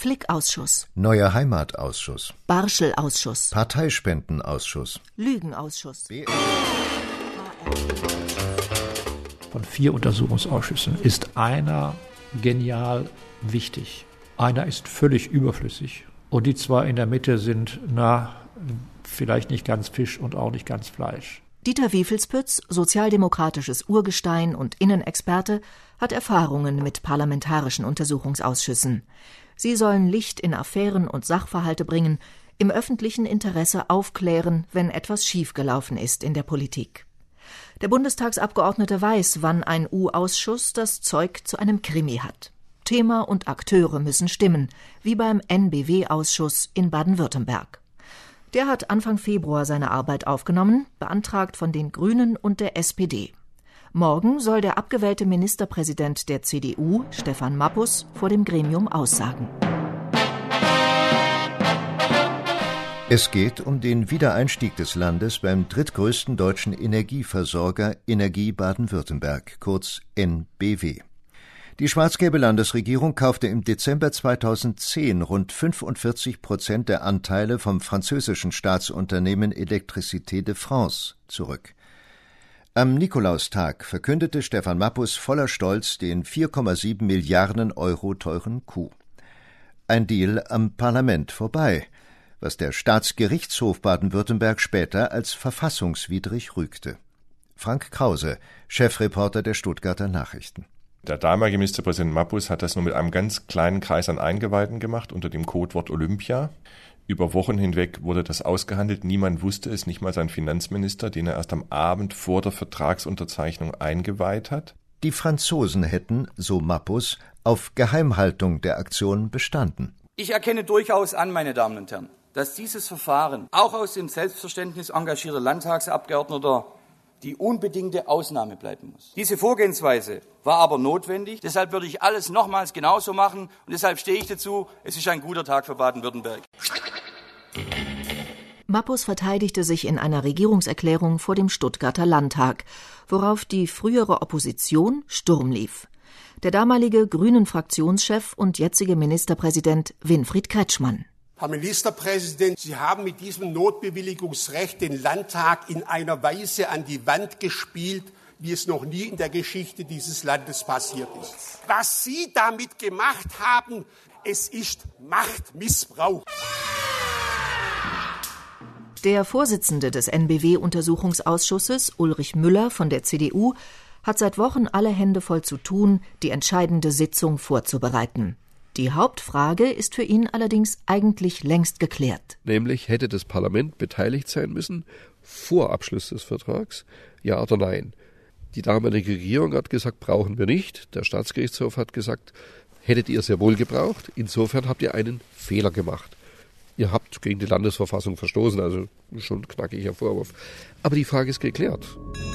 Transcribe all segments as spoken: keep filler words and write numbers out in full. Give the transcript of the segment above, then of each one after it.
Flick-Ausschuss, Neuer Heimatausschuss, Barschel-Ausschuss, Parteispendenausschuss, Lügenausschuss. Von vier Untersuchungsausschüssen ist einer genial wichtig. Einer ist völlig überflüssig. Und die zwei in der Mitte sind, na, vielleicht nicht ganz Fisch und auch nicht ganz Fleisch. Dieter Wiefelspütz, sozialdemokratisches Urgestein und Innenexperte, hat Erfahrungen mit parlamentarischen Untersuchungsausschüssen. Sie sollen Licht in Affären und Sachverhalte bringen, im öffentlichen Interesse aufklären, wenn etwas schiefgelaufen ist in der Politik. Der Bundestagsabgeordnete weiß, wann ein U-Ausschuss das Zeug zu einem Krimi hat. Thema und Akteure müssen stimmen, wie beim N B W-Ausschuss in Baden-Württemberg. Der hat Anfang Februar seine Arbeit aufgenommen, beantragt von den Grünen und der S P D. Morgen soll der abgewählte Ministerpräsident der C D U, Stefan Mappus, vor dem Gremium aussagen. Es geht um den Wiedereinstieg des Landes beim drittgrößten deutschen Energieversorger Energie Baden-Württemberg, kurz N B W. Die schwarz-gelbe Landesregierung kaufte im Dezember zweitausendzehn rund fünfundvierzig Prozent der Anteile vom französischen Staatsunternehmen Électricité de France zurück. Am Nikolaustag verkündete Stefan Mappus voller Stolz den vier Komma sieben Milliarden Euro teuren Coup. Ein Deal am Parlament vorbei, was der Staatsgerichtshof Baden-Württemberg später als verfassungswidrig rügte. Frank Krause, Chefreporter der Stuttgarter Nachrichten. Der damalige Ministerpräsident Mappus hat das nur mit einem ganz kleinen Kreis an Eingeweihten gemacht, unter dem Codewort Olympia. Über Wochen hinweg wurde das ausgehandelt. Niemand wusste es, nicht mal sein Finanzminister, den er erst am Abend vor der Vertragsunterzeichnung eingeweiht hat. Die Franzosen hätten, so Mappus, auf Geheimhaltung der Aktion bestanden. Ich erkenne durchaus an, meine Damen und Herren, dass dieses Verfahren auch aus dem Selbstverständnis engagierter Landtagsabgeordneter die unbedingte Ausnahme bleiben muss. Diese Vorgehensweise war aber notwendig. Deshalb würde ich alles nochmals genauso machen. Und deshalb stehe ich dazu, es ist ein guter Tag für Baden-Württemberg. Mappus verteidigte sich in einer Regierungserklärung vor dem Stuttgarter Landtag, worauf die frühere Opposition Sturm lief. Der damalige Grünen-Fraktionschef und jetzige Ministerpräsident Winfried Kretschmann. Herr Ministerpräsident, Sie haben mit diesem Notbewilligungsrecht den Landtag in einer Weise an die Wand gespielt, wie es noch nie in der Geschichte dieses Landes passiert ist. Was Sie damit gemacht haben, es ist Machtmissbrauch. Der Vorsitzende des N B W-Untersuchungsausschusses, Ulrich Müller von der C D U, hat seit Wochen alle Hände voll zu tun, die entscheidende Sitzung vorzubereiten. Die Hauptfrage ist für ihn allerdings eigentlich längst geklärt. Nämlich, hätte das Parlament beteiligt sein müssen vor Abschluss des Vertrags, ja oder nein? Die damalige Regierung hat gesagt, brauchen wir nicht. Der Staatsgerichtshof hat gesagt, hättet ihr sehr wohl gebraucht. Insofern habt ihr einen Fehler gemacht. Ihr habt gegen die Landesverfassung verstoßen, also schon ein knackiger Vorwurf. Aber die Frage ist geklärt.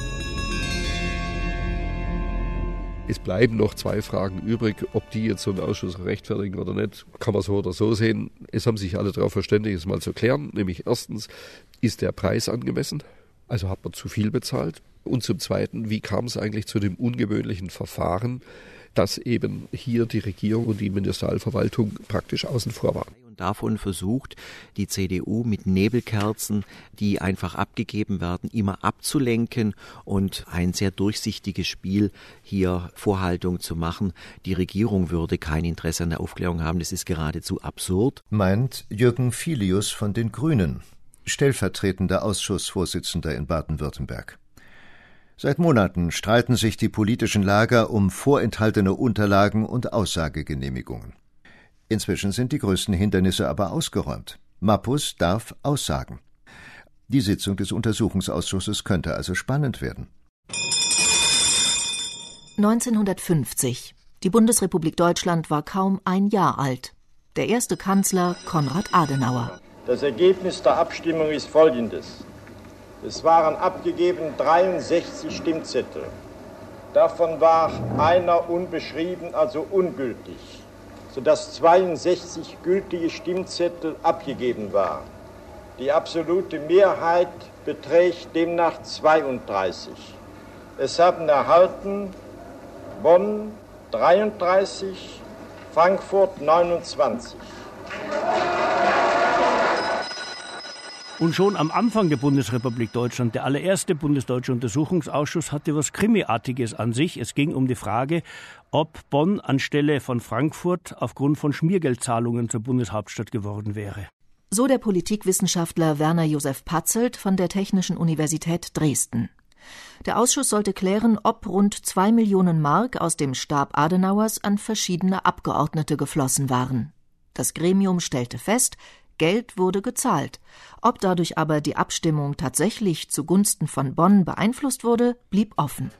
Es bleiben noch zwei Fragen übrig, ob die jetzt so einen Ausschuss rechtfertigen oder nicht, kann man so oder so sehen. Es haben sich alle darauf verständigt, es mal zu klären. Nämlich erstens, ist der Preis angemessen? Also hat man zu viel bezahlt? Und zum Zweiten, wie kam es eigentlich zu dem ungewöhnlichen Verfahren, dass eben hier die Regierung und die Ministerialverwaltung praktisch außen vor waren? Davon versucht die C D U mit Nebelkerzen, die einfach abgegeben werden, immer abzulenken und ein sehr durchsichtiges Spiel hier Vorhaltung zu machen. Die Regierung würde kein Interesse an der Aufklärung haben, das ist geradezu absurd. Meint Jürgen Filius von den Grünen, stellvertretender Ausschussvorsitzender in Baden-Württemberg. Seit Monaten streiten sich die politischen Lager um vorenthaltene Unterlagen und Aussagegenehmigungen. Inzwischen sind die größten Hindernisse aber ausgeräumt. Mappus darf aussagen. Die Sitzung des Untersuchungsausschusses könnte also spannend werden. neunzehnhundertfünfzig. Die Bundesrepublik Deutschland war kaum ein Jahr alt. Der erste Kanzler Konrad Adenauer. Das Ergebnis der Abstimmung ist folgendes. Es waren abgegeben dreiundsechzig Stimmzettel. Davon war einer unbeschrieben, also ungültig, sodass zweiundsechzig gültige Stimmzettel abgegeben waren. Die absolute Mehrheit beträgt demnach zweiunddreißig. Es haben erhalten Bonn dreiunddreißig, Frankfurt neunundzwanzig. Und schon am Anfang der Bundesrepublik Deutschland, der allererste bundesdeutsche Untersuchungsausschuss, hatte was Krimiartiges an sich. Es ging um die Frage, ob Bonn anstelle von Frankfurt aufgrund von Schmiergeldzahlungen zur Bundeshauptstadt geworden wäre. So der Politikwissenschaftler Werner Josef Patzelt von der Technischen Universität Dresden. Der Ausschuss sollte klären, ob rund zwei Millionen Mark aus dem Stab Adenauers an verschiedene Abgeordnete geflossen waren. Das Gremium stellte fest, Geld wurde gezahlt. Ob dadurch aber die Abstimmung tatsächlich zugunsten von Bonn beeinflusst wurde, blieb offen.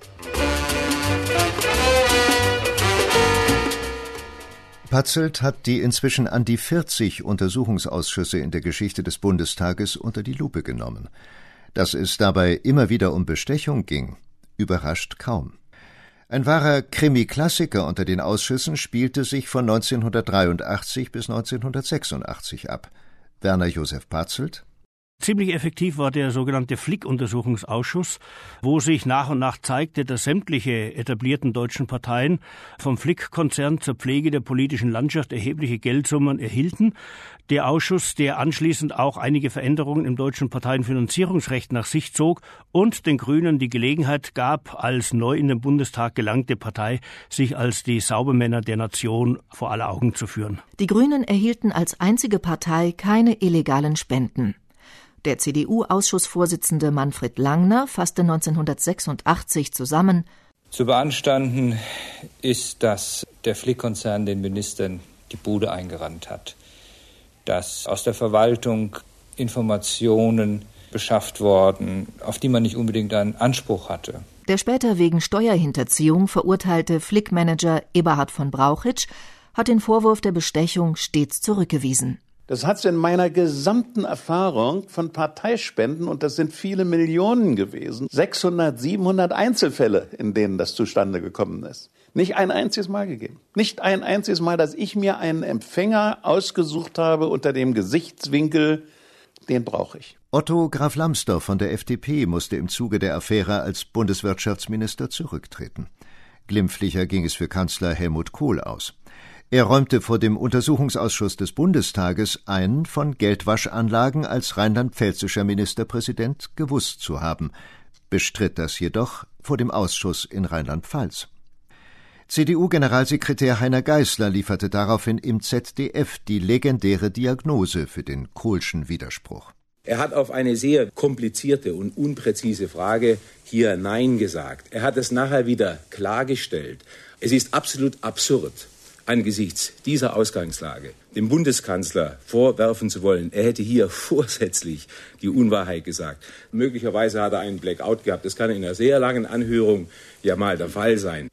Patzelt hat die inzwischen an die vierzig Untersuchungsausschüsse in der Geschichte des Bundestages unter die Lupe genommen. Dass es dabei immer wieder um Bestechung ging, überrascht kaum. Ein wahrer Krimi-Klassiker unter den Ausschüssen spielte sich von neunzehnhundertdreiundachtzig bis neunzehnhundertsechsundachtzig ab. Werner Josef Patzelt. Ziemlich effektiv war der sogenannte Flick-Untersuchungsausschuss, wo sich nach und nach zeigte, dass sämtliche etablierten deutschen Parteien vom Flick-Konzern zur Pflege der politischen Landschaft erhebliche Geldsummen erhielten. Der Ausschuss, der anschließend auch einige Veränderungen im deutschen Parteienfinanzierungsrecht nach sich zog und den Grünen die Gelegenheit gab, als neu in den Bundestag gelangte Partei, sich als die Saubermänner der Nation vor aller Augen zu führen. Die Grünen erhielten als einzige Partei keine illegalen Spenden. Der C D U-Ausschussvorsitzende Manfred Langner fasste neunzehnhundertsechsundachtzig zusammen: Zu beanstanden ist, dass der Flick-Konzern den Ministern die Bude eingerannt hat, dass aus der Verwaltung Informationen beschafft worden, auf die man nicht unbedingt einen Anspruch hatte. Der später wegen Steuerhinterziehung verurteilte Flick-Manager Eberhard von Brauchitsch hat den Vorwurf der Bestechung stets zurückgewiesen. Das hat es in meiner gesamten Erfahrung von Parteispenden, und das sind viele Millionen gewesen, sechshundert, siebenhundert Einzelfälle, in denen das zustande gekommen ist. Nicht ein einziges Mal gegeben. Nicht ein einziges Mal, dass ich mir einen Empfänger ausgesucht habe unter dem Gesichtswinkel, den brauche ich. Otto Graf Lambsdorff von der F D P musste im Zuge der Affäre als Bundeswirtschaftsminister zurücktreten. Glimpflicher ging es für Kanzler Helmut Kohl aus. Er räumte vor dem Untersuchungsausschuss des Bundestages ein, von Geldwaschanlagen als rheinland-pfälzischer Ministerpräsident gewusst zu haben, bestritt das jedoch vor dem Ausschuss in Rheinland-Pfalz. C D U-Generalsekretär Heiner Geißler lieferte daraufhin im Z D F die legendäre Diagnose für den Kohlschen Widerspruch. Er hat auf eine sehr komplizierte und unpräzise Frage hier Nein gesagt. Er hat es nachher wieder klargestellt. Es ist absolut absurd, angesichts dieser Ausgangslage dem Bundeskanzler vorwerfen zu wollen, er hätte hier vorsätzlich die Unwahrheit gesagt. Möglicherweise hat er einen Blackout gehabt. Das kann in einer sehr langen Anhörung ja mal der Fall sein.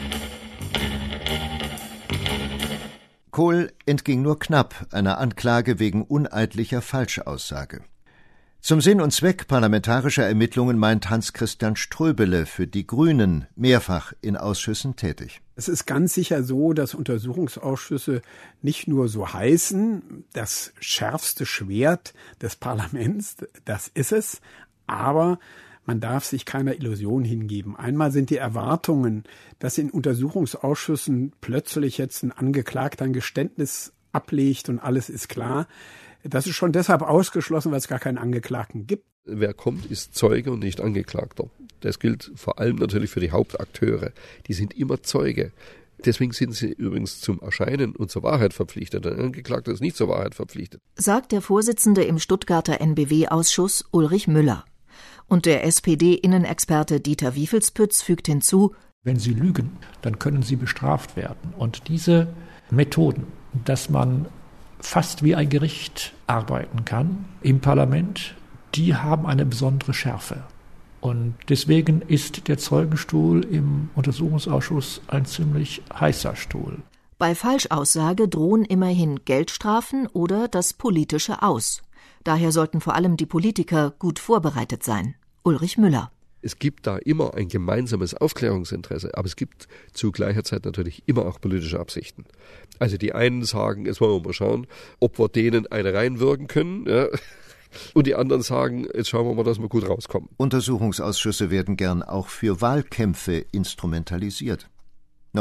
Kohl entging nur knapp einer Anklage wegen uneidlicher Falschaussage. Zum Sinn und Zweck parlamentarischer Ermittlungen meint Hans-Christian Ströbele für die Grünen mehrfach in Ausschüssen tätig. Es ist ganz sicher so, dass Untersuchungsausschüsse nicht nur so heißen, das schärfste Schwert des Parlaments, das ist es, aber man darf sich keiner Illusion hingeben. Einmal sind die Erwartungen, dass in Untersuchungsausschüssen plötzlich jetzt ein Angeklagter ein Geständnis ablegt und alles ist klar. Das ist schon deshalb ausgeschlossen, weil es gar keinen Angeklagten gibt. Wer kommt, ist Zeuge und nicht Angeklagter. Das gilt vor allem natürlich für die Hauptakteure. Die sind immer Zeuge. Deswegen sind sie übrigens zum Erscheinen und zur Wahrheit verpflichtet. Ein Angeklagter ist nicht zur Wahrheit verpflichtet. Sagt der Vorsitzende im Stuttgarter N B W-Ausschuss Ulrich Müller. Und der S P D-Innenexperte Dieter Wiefelspütz fügt hinzu: Wenn Sie lügen, dann können Sie bestraft werden. Und diese Methoden, dass man fast wie ein Gericht arbeiten kann im Parlament, die haben eine besondere Schärfe. Und deswegen ist der Zeugenstuhl im Untersuchungsausschuss ein ziemlich heißer Stuhl. Bei Falschaussage drohen immerhin Geldstrafen oder das politische Aus. Daher sollten vor allem die Politiker gut vorbereitet sein. Ulrich Müller. Es gibt da immer ein gemeinsames Aufklärungsinteresse, aber es gibt zu gleicher Zeit natürlich immer auch politische Absichten. Also die einen sagen, jetzt wollen wir mal schauen, ob wir denen eine reinwirken können, ja. Und die anderen sagen, jetzt schauen wir mal, dass wir gut rauskommen. Untersuchungsausschüsse werden gern auch für Wahlkämpfe instrumentalisiert.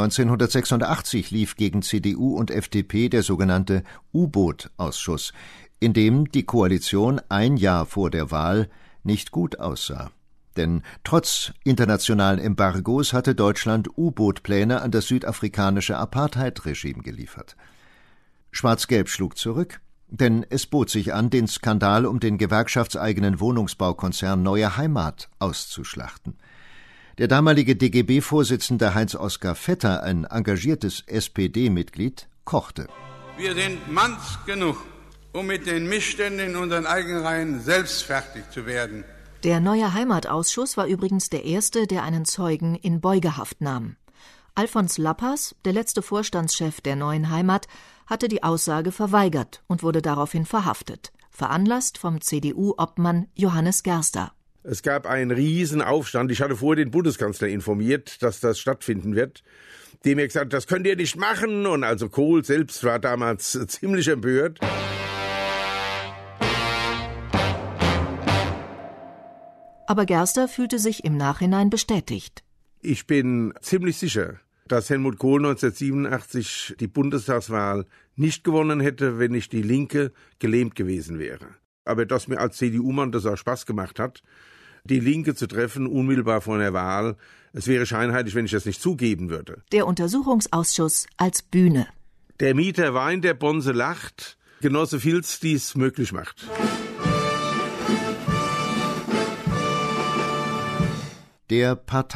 neunzehnhundertsechsundachtzig lief gegen C D U und F D P der sogenannte U-Boot-Ausschuss. in dem die Koalition ein Jahr vor der Wahl nicht gut aussah. Denn trotz internationalen Embargos hatte Deutschland U-Boot-Pläne an das südafrikanische Apartheid-Regime geliefert. Schwarz-Gelb schlug zurück, denn es bot sich an, den Skandal um den gewerkschaftseigenen Wohnungsbaukonzern Neue Heimat auszuschlachten. Der damalige D G B-Vorsitzende Heinz-Oskar Vetter, ein engagiertes S P D-Mitglied, kochte. Wir sind manns genug, um mit den Missständen in unseren eigenen Reihen selbst fertig zu werden. Der Neue Heimatausschuss war übrigens der erste, der einen Zeugen in Beugehaft nahm. Alfons Lappers, der letzte Vorstandschef der Neuen Heimat, hatte die Aussage verweigert und wurde daraufhin verhaftet, veranlasst vom C D U-Obmann Johannes Gerster. Es gab einen riesen Aufstand. Ich hatte vorher den Bundeskanzler informiert, dass das stattfinden wird. Dem er gesagt hat, das könnt ihr nicht machen. Und also Kohl selbst war damals ziemlich empört. Aber Gerster fühlte sich im Nachhinein bestätigt. Ich bin ziemlich sicher, dass Helmut Kohl neunzehnhundertsiebenundachtzig die Bundestagswahl nicht gewonnen hätte, wenn nicht die Linke gelähmt gewesen wäre. Aber dass mir als C D U-Mann das auch Spaß gemacht hat, die Linke zu treffen, unmittelbar vor der Wahl, es wäre scheinheilig, wenn ich das nicht zugeben würde. Der Untersuchungsausschuss als Bühne. Der Mieter weint, der Bonze lacht. Genosse Filz dies möglich macht. Der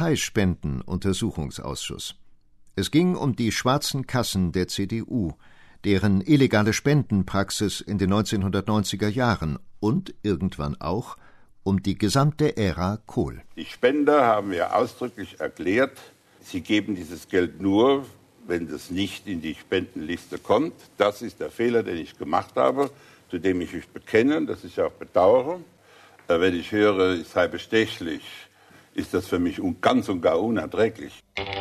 Parteispenden-Untersuchungsausschuss. Es ging um die schwarzen Kassen der C D U, deren illegale Spendenpraxis in den neunzehnhundertneunziger Jahren und irgendwann auch um die gesamte Ära Kohl. Die Spender haben ja ausdrücklich erklärt, sie geben dieses Geld nur, wenn es nicht in die Spendenliste kommt. Das ist der Fehler, den ich gemacht habe, zu dem ich mich bekenne, das ich auch bedauere. Wenn ich höre, es sei bestechlich, ist das für mich ganz und gar unerträglich.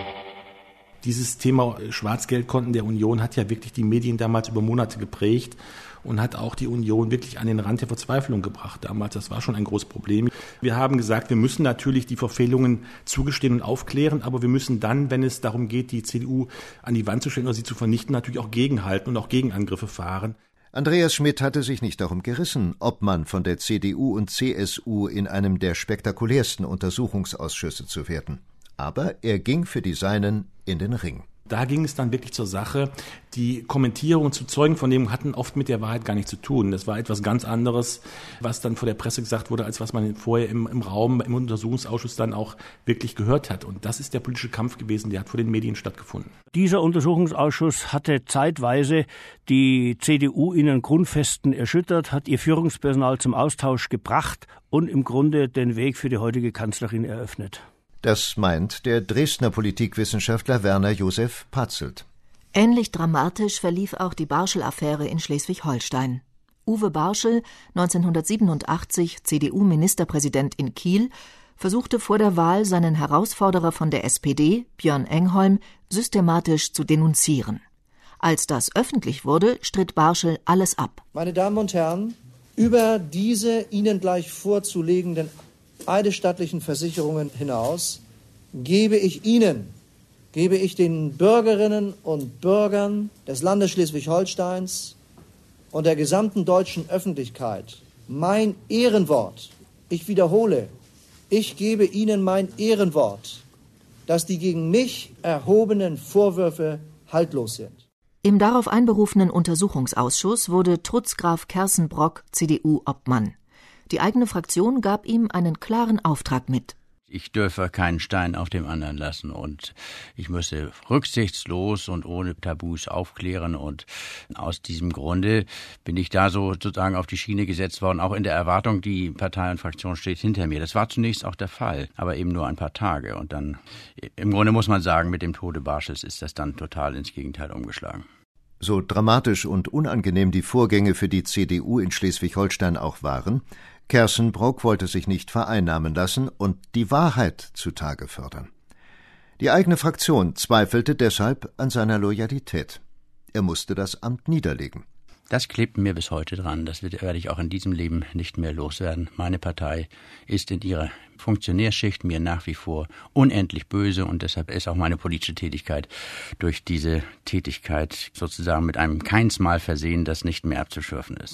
Dieses Thema Schwarzgeldkonten der Union hat ja wirklich die Medien damals über Monate geprägt und hat auch die Union wirklich an den Rand der Verzweiflung gebracht damals. Das war schon ein großes Problem. Wir haben gesagt, wir müssen natürlich die Verfehlungen zugestehen und aufklären, aber wir müssen dann, wenn es darum geht, die C D U an die Wand zu stellen oder sie zu vernichten, natürlich auch gegenhalten und auch Gegenangriffe fahren. Andreas Schmidt hatte sich nicht darum gerissen, Obmann von der C D U und C S U in einem der spektakulärsten Untersuchungsausschüsse zu werden. Aber er ging für die Seinen in den Ring. Da ging es dann wirklich zur Sache. Die Kommentierungen zu Zeugenvernehmungen hatten oft mit der Wahrheit gar nichts zu tun. Das war etwas ganz anderes, was dann vor der Presse gesagt wurde, als was man vorher im, im Raum, im Untersuchungsausschuss dann auch wirklich gehört hat. Und das ist der politische Kampf gewesen, der hat vor den Medien stattgefunden. Dieser Untersuchungsausschuss hatte zeitweise die C D U in den Grundfesten erschüttert, hat ihr Führungspersonal zum Austausch gebracht und im Grunde den Weg für die heutige Kanzlerin eröffnet. Das meint der Dresdner Politikwissenschaftler Werner Josef Patzelt. Ähnlich dramatisch verlief auch die Barschel-Affäre in Schleswig-Holstein. Uwe Barschel, neunzehnhundertsiebenundachtzig C D U-Ministerpräsident in Kiel, versuchte vor der Wahl seinen Herausforderer von der S P D, Björn Engholm, systematisch zu denunzieren. Als das öffentlich wurde, stritt Barschel alles ab. Meine Damen und Herren, über diese Ihnen gleich vorzulegenden eidesstattlichen Versicherungen hinaus gebe ich Ihnen, gebe ich den Bürgerinnen und Bürgern des Landes Schleswig-Holsteins und der gesamten deutschen Öffentlichkeit mein Ehrenwort. Ich wiederhole, ich gebe Ihnen mein Ehrenwort, dass die gegen mich erhobenen Vorwürfe haltlos sind. Im darauf einberufenen Untersuchungsausschuss wurde Trutzgraf Kersenbrock C D U-Obmann. Die eigene Fraktion gab ihm einen klaren Auftrag mit. Ich dürfe keinen Stein auf dem anderen lassen und ich müsse rücksichtslos und ohne Tabus aufklären und aus diesem Grunde bin ich da so sozusagen auf die Schiene gesetzt worden, auch in der Erwartung, die Partei und Fraktion steht hinter mir. Das war zunächst auch der Fall, aber eben nur ein paar Tage und dann, im Grunde muss man sagen, mit dem Tode Barschels ist das dann total ins Gegenteil umgeschlagen. So dramatisch und unangenehm die Vorgänge für die C D U in Schleswig-Holstein auch waren, Kersenbrock wollte sich nicht vereinnahmen lassen und die Wahrheit zutage fördern. Die eigene Fraktion zweifelte deshalb an seiner Loyalität. Er musste das Amt niederlegen. Das klebt mir bis heute dran. Das werde ich auch in diesem Leben nicht mehr loswerden. Meine Partei ist in ihrer Funktionärschicht mir nach wie vor unendlich böse und deshalb ist auch meine politische Tätigkeit durch diese Tätigkeit sozusagen mit einem Keinsmal versehen, das nicht mehr abzuschürfen ist.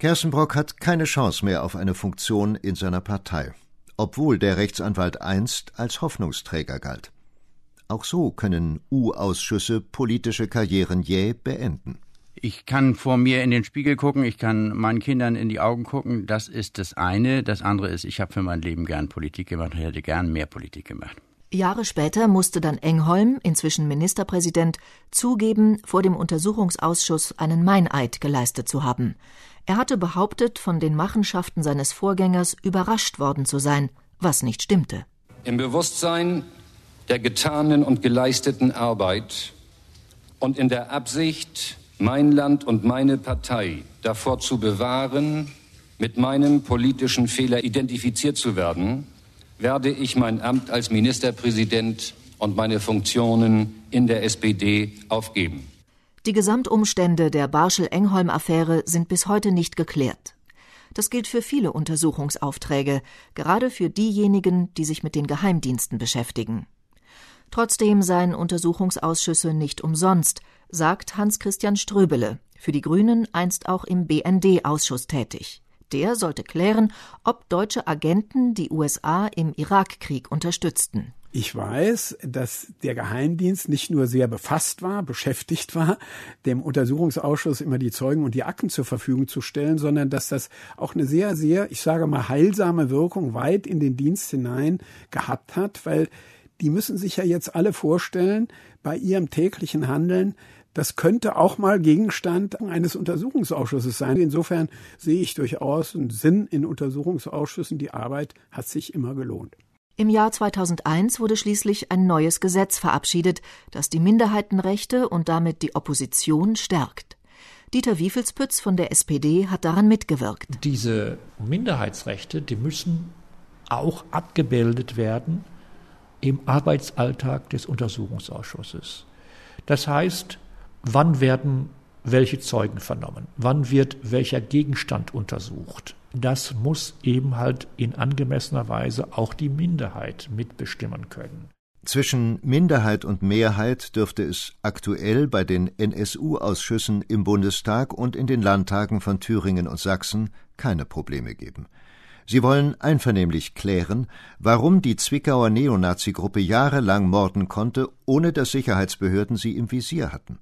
Kerstenbrock hat keine Chance mehr auf eine Funktion in seiner Partei, obwohl der Rechtsanwalt einst als Hoffnungsträger galt. Auch so können U-Ausschüsse politische Karrieren jäh beenden. Ich kann vor mir in den Spiegel gucken, ich kann meinen Kindern in die Augen gucken, das ist das eine. Das andere ist, ich habe für mein Leben gern Politik gemacht und hätte gern mehr Politik gemacht. Jahre später musste dann Engholm, inzwischen Ministerpräsident, zugeben, vor dem Untersuchungsausschuss einen Meineid geleistet zu haben. Er hatte behauptet, von den Machenschaften seines Vorgängers überrascht worden zu sein, was nicht stimmte. Im Bewusstsein der getanen und geleisteten Arbeit und in der Absicht, mein Land und meine Partei davor zu bewahren, mit meinem politischen Fehler identifiziert zu werden, werde ich mein Amt als Ministerpräsident und meine Funktionen in der S P D aufgeben. Die Gesamtumstände der Barschel-Engholm-Affäre sind bis heute nicht geklärt. Das gilt für viele Untersuchungsaufträge, gerade für diejenigen, die sich mit den Geheimdiensten beschäftigen. Trotzdem seien Untersuchungsausschüsse nicht umsonst, sagt Hans-Christian Ströbele, für die Grünen einst auch im B N D-Ausschuss tätig. Der sollte klären, ob deutsche Agenten die U S A im Irakkrieg unterstützten. Ich weiß, dass der Geheimdienst nicht nur sehr befasst war, beschäftigt war, dem Untersuchungsausschuss immer die Zeugen und die Akten zur Verfügung zu stellen, sondern dass das auch eine sehr, sehr, ich sage mal, heilsame Wirkung weit in den Dienst hinein gehabt hat, weil die müssen sich ja jetzt alle vorstellen, bei ihrem täglichen Handeln, das könnte auch mal Gegenstand eines Untersuchungsausschusses sein. Insofern sehe ich durchaus einen Sinn in Untersuchungsausschüssen. Die Arbeit hat sich immer gelohnt. Im Jahr zweitausendeins wurde schließlich ein neues Gesetz verabschiedet, das die Minderheitenrechte und damit die Opposition stärkt. Dieter Wiefelspütz von der S P D hat daran mitgewirkt. Diese Minderheitsrechte, die müssen auch abgebildet werden im Arbeitsalltag des Untersuchungsausschusses. Das heißt, wann werden welche Zeugen vernommen? Wann wird welcher Gegenstand untersucht? Das muss eben halt in angemessener Weise auch die Minderheit mitbestimmen können. Zwischen Minderheit und Mehrheit dürfte es aktuell bei den N S U-Ausschüssen im Bundestag und in den Landtagen von Thüringen und Sachsen keine Probleme geben. Sie wollen einvernehmlich klären, warum die Zwickauer Neonazi-Gruppe jahrelang morden konnte, ohne dass Sicherheitsbehörden sie im Visier hatten.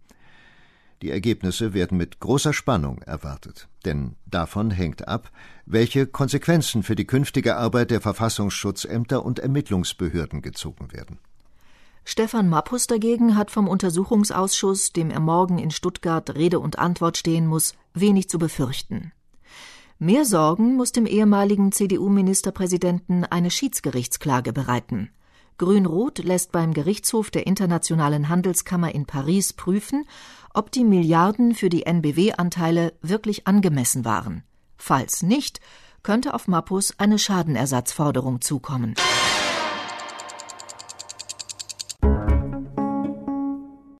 Die Ergebnisse werden mit großer Spannung erwartet, denn davon hängt ab, welche Konsequenzen für die künftige Arbeit der Verfassungsschutzämter und Ermittlungsbehörden gezogen werden. Stefan Mappus dagegen hat vom Untersuchungsausschuss, dem er morgen in Stuttgart Rede und Antwort stehen muss, wenig zu befürchten. Mehr Sorgen muss dem ehemaligen C D U-Ministerpräsidenten eine Schiedsgerichtsklage bereiten. Grün-Rot lässt beim Gerichtshof der Internationalen Handelskammer in Paris prüfen, ob die Milliarden für die N B W-Anteile wirklich angemessen waren. Falls nicht, könnte auf Mappus eine Schadenersatzforderung zukommen.